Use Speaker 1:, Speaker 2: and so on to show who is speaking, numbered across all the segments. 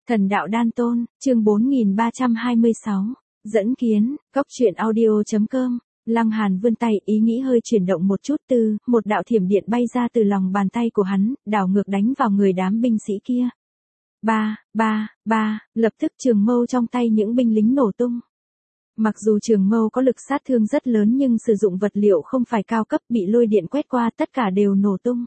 Speaker 1: Thần đạo đan tôn, chương 4326. Dẫn kiến, góc truyện audio.com. Lăng Hàn vươn tay, ý nghĩ hơi chuyển động một chút, một đạo thiểm điện bay ra từ lòng bàn tay của hắn, đảo ngược đánh vào người đám binh sĩ kia. Lập tức trường mâu trong tay những binh lính nổ tung. Mặc dù trường mâu có lực sát thương rất lớn nhưng sử dụng vật liệu không phải cao cấp, bị lôi điện quét qua tất cả đều nổ tung.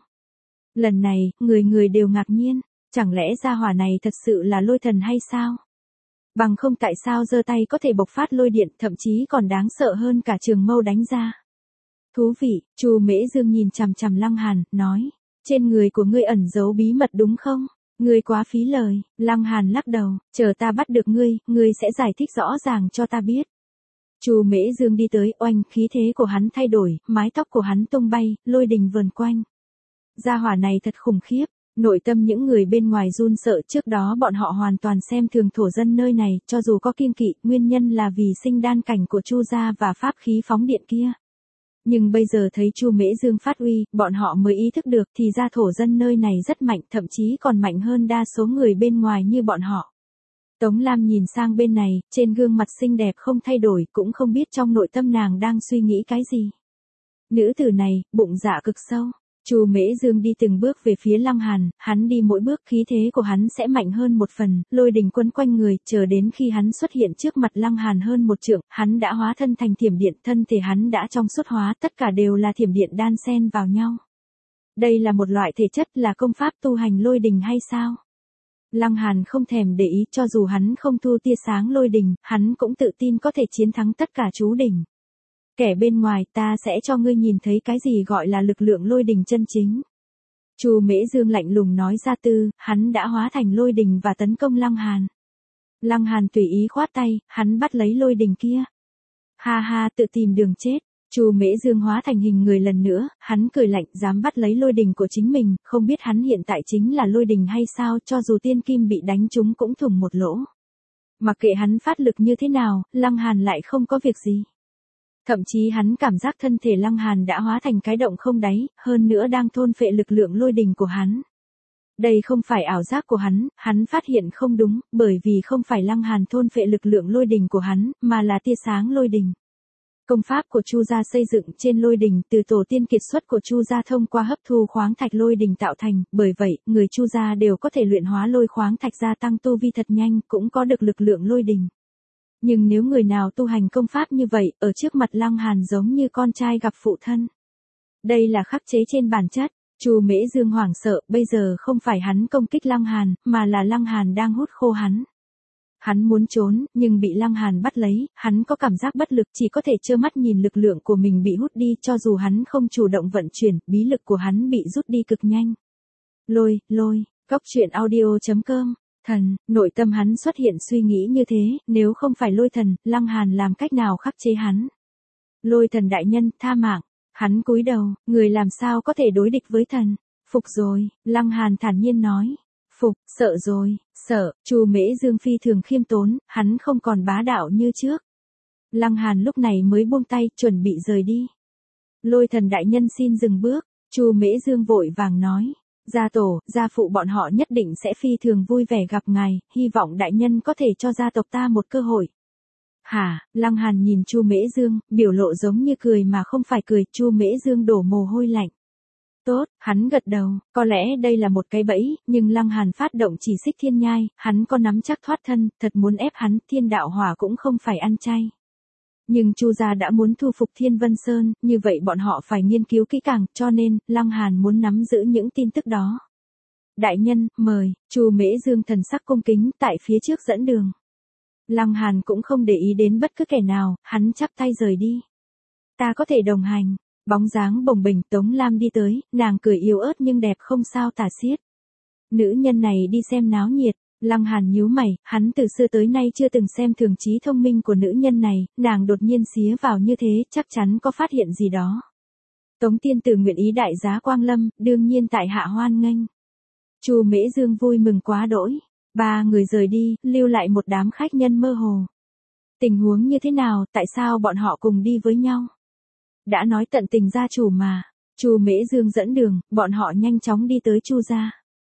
Speaker 1: Lần này, người đều ngạc nhiên. Chẳng lẽ gia hỏa này thật sự là lôi thần hay sao? Bằng không tại sao giơ tay có thể bộc phát lôi điện, thậm chí còn đáng sợ hơn cả trường mâu đánh ra. Thú vị, Chu Mễ Dương nhìn chằm chằm Lăng Hàn, nói, trên người của ngươi ẩn giấu bí mật đúng không? Ngươi quá phí lời. Lăng Hàn lắc đầu, chờ ta bắt được ngươi sẽ giải thích rõ ràng cho ta biết. Chu Mễ Dương đi tới, oanh, khí thế của hắn thay đổi, mái tóc của hắn tung bay, lôi đình vờn quanh. Gia hỏa này thật khủng khiếp. Nội tâm những người bên ngoài run sợ, trước đó bọn họ hoàn toàn xem thường thổ dân nơi này, cho dù có kiêng kỵ, nguyên nhân là vì sinh đan cảnh của Chu gia và pháp khí phóng điện kia. Nhưng bây giờ thấy Chu Mễ Dương phát uy, bọn họ mới ý thức được thì ra thổ dân nơi này rất mạnh, thậm chí còn mạnh hơn đa số người bên ngoài như bọn họ. Tống Lam nhìn sang bên này, trên gương mặt xinh đẹp không thay đổi, cũng không biết trong nội tâm nàng đang suy nghĩ cái gì. Nữ tử này, bụng dạ cực sâu. Chu Mễ Dương đi từng bước về phía Lăng Hàn, hắn đi mỗi bước khí thế của hắn sẽ mạnh hơn một phần, lôi đình quấn quanh người, chờ đến khi hắn xuất hiện trước mặt Lăng Hàn hơn một trượng, hắn đã hóa thân thành thiểm điện, thân thể hắn đã trong suốt hóa, tất cả đều là thiểm điện đan xen vào nhau. Đây là một loại thể chất, là công pháp tu hành lôi đình hay sao? Lăng Hàn không thèm để ý, cho dù hắn không thu tia sáng lôi đình, hắn cũng tự tin có thể chiến thắng tất cả chú đỉnh. Kẻ bên ngoài, ta sẽ cho ngươi nhìn thấy cái gì gọi là lực lượng lôi đình chân chính. Chu Mễ Dương lạnh lùng nói ra, hắn đã hóa thành lôi đình và tấn công Lăng Hàn. Lăng Hàn tùy ý khoát tay, hắn bắt lấy lôi đình kia. Ha, tự tìm đường chết. Chu Mễ Dương hóa thành hình người lần nữa, hắn cười lạnh, dám bắt lấy lôi đình của chính mình, không biết hắn hiện tại chính là lôi đình hay sao, cho dù tiên kim bị đánh trúng cũng thủng một lỗ. Mặc kệ hắn phát lực như thế nào, Lăng Hàn lại không có việc gì. Thậm chí hắn cảm giác thân thể Lăng Hàn đã hóa thành cái động không đáy, hơn nữa đang thôn phệ lực lượng lôi đình của hắn. Đây không phải ảo giác của hắn phát hiện không đúng, bởi vì không phải Lăng Hàn thôn phệ lực lượng lôi đình của hắn, mà là tia sáng lôi đình. Công pháp của Chu gia xây dựng trên lôi đình, từ tổ tiên kiệt xuất của Chu gia thông qua hấp thu khoáng thạch lôi đình tạo thành, bởi vậy, người Chu gia đều có thể luyện hóa lôi khoáng thạch gia tăng tu vi thật nhanh, cũng có được lực lượng lôi đình. Nhưng nếu người nào tu hành công pháp như vậy, ở trước mặt Lăng Hàn giống như con trai gặp phụ thân. Đây là khắc chế trên bản chất. Chu Mễ Dương hoảng sợ, bây giờ không phải hắn công kích Lăng Hàn, mà là Lăng Hàn đang hút khô hắn. Hắn muốn trốn, nhưng bị Lăng Hàn bắt lấy, hắn có cảm giác bất lực, chỉ có thể trơ mắt nhìn lực lượng của mình bị hút đi, cho dù hắn không chủ động vận chuyển, bí lực của hắn bị rút đi cực nhanh. Lôi, góc truyện audio.com. Thần, nội tâm hắn xuất hiện suy nghĩ như thế, nếu không phải lôi thần, Lăng Hàn làm cách nào khắc chế hắn? Lôi thần đại nhân, tha mạng. Hắn cúi đầu, người làm sao có thể đối địch với thần? Phục rồi, Lăng Hàn thản nhiên nói. Phục, sợ rồi, sợ. Chu Mễ Dương phi thường khiêm tốn, hắn không còn bá đạo như trước. Lăng Hàn lúc này mới buông tay, chuẩn bị rời đi. Lôi thần đại nhân xin dừng bước. Chu Mễ Dương vội vàng nói. Gia tổ, gia phụ bọn họ nhất định sẽ phi thường vui vẻ gặp ngài, hy vọng đại nhân có thể cho gia tộc ta một cơ hội. Hả? Lăng Hàn nhìn Chu Mễ Dương, biểu lộ giống như cười mà không phải cười, Chu Mễ Dương đổ mồ hôi lạnh. Tốt, hắn gật đầu, có lẽ đây là một cái bẫy, nhưng Lăng Hàn phát động chỉ xích thiên nhai, hắn có nắm chắc thoát thân, thật muốn ép hắn, thiên đạo hỏa cũng không phải ăn chay. Nhưng Chu gia đã muốn thu phục Thiên Vân Sơn, như vậy bọn họ phải nghiên cứu kỹ càng, cho nên, Lăng Hàn muốn nắm giữ những tin tức đó. Đại nhân, mời. Chu Mễ Dương thần sắc cung kính, tại phía trước dẫn đường. Lăng Hàn cũng không để ý đến bất cứ kẻ nào, hắn chắp tay rời đi. Ta có thể đồng hành. Bóng dáng bồng bềnh Tống Lam đi tới, nàng cười yếu ớt nhưng đẹp không sao tả xiết. Nữ nhân này đi xem náo nhiệt. Lăng Hàn nhíu mày, hắn từ xưa tới nay chưa từng xem thường trí thông minh của nữ nhân này, nàng đột nhiên xía vào như thế, chắc chắn có phát hiện gì đó. Tống tiên tử nguyện ý đại giá quang lâm, đương nhiên tại hạ hoan nghênh. Chu Mễ Dương vui mừng quá đỗi. Ba người rời đi, lưu lại một đám khách nhân mơ hồ. Tình huống như thế nào, tại sao bọn họ cùng đi với nhau? Đã nói tận tình gia chủ mà. Chu Mễ Dương dẫn đường, bọn họ nhanh chóng đi tới Chu gia.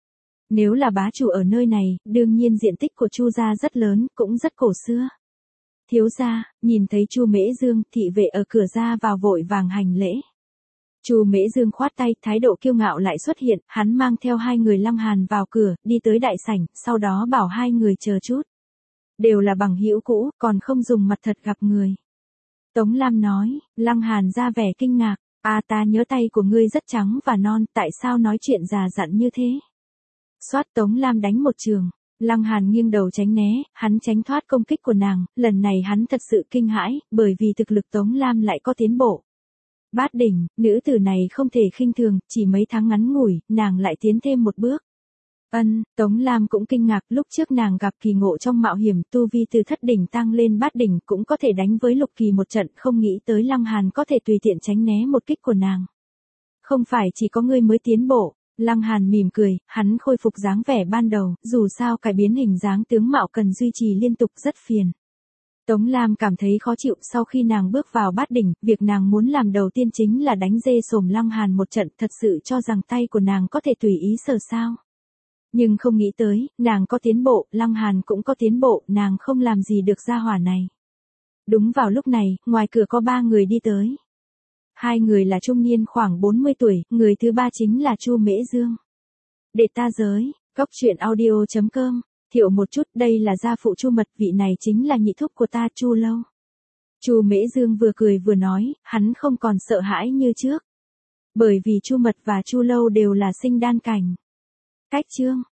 Speaker 1: Nếu là bá chủ ở nơi này, đương nhiên diện tích của Chu gia rất lớn, cũng rất cổ xưa. Thiếu gia, nhìn thấy Chu Mễ Dương, thị vệ ở cửa ra vào vội vàng hành lễ. Chu Mễ Dương khoát tay, thái độ kiêu ngạo lại xuất hiện, hắn mang theo hai người Lăng Hàn vào cửa, đi tới đại sảnh, sau đó bảo hai người chờ chút. Đều là bằng hữu cũ, còn không dùng mặt thật gặp người. Tống Lam nói, Lăng Hàn ra vẻ kinh ngạc, ta nhớ tay của ngươi rất trắng và non, tại sao nói chuyện già dặn như thế? Xoát Tống Lam đánh một trường. Lăng Hàn nghiêng đầu tránh né, hắn tránh thoát công kích của nàng, lần này hắn thật sự kinh hãi, bởi vì thực lực Tống Lam lại có tiến bộ. Bát đỉnh, nữ tử này không thể khinh thường, chỉ mấy tháng ngắn ngủi, nàng lại tiến thêm một bước. Tống Lam cũng kinh ngạc, lúc trước nàng gặp kỳ ngộ trong mạo hiểm, tu vi từ thất đỉnh tăng lên bát đỉnh cũng có thể đánh với lục kỳ một trận, không nghĩ tới Lăng Hàn có thể tùy tiện tránh né một kích của nàng. Không phải chỉ có ngươi mới tiến bộ. Lăng Hàn mỉm cười, hắn khôi phục dáng vẻ ban đầu, dù sao cải biến hình dáng tướng mạo cần duy trì liên tục rất phiền. Tống Lam cảm thấy khó chịu sau khi nàng bước vào bát đỉnh, việc nàng muốn làm đầu tiên chính là đánh dê sồm Lăng Hàn một trận, thật sự cho rằng tay của nàng có thể tùy ý sờ sao. Nhưng không nghĩ tới, nàng có tiến bộ, Lăng Hàn cũng có tiến bộ, nàng không làm gì được gia hỏa này. Đúng vào lúc này, ngoài cửa có 3 người đi tới. 2 người là trung niên khoảng 40 tuổi, người thứ 3 chính là Chu Mễ Dương. Để ta giới, Cóc Truyện Audio.com, thiệu một chút, đây là gia phụ Chu Mật, vị này chính là nhị thúc của ta Chu Lâu. Chu Mễ Dương vừa cười vừa nói, hắn không còn sợ hãi như trước. Bởi vì Chu Mật và Chu Lâu đều là sinh đan cảnh. Cách chương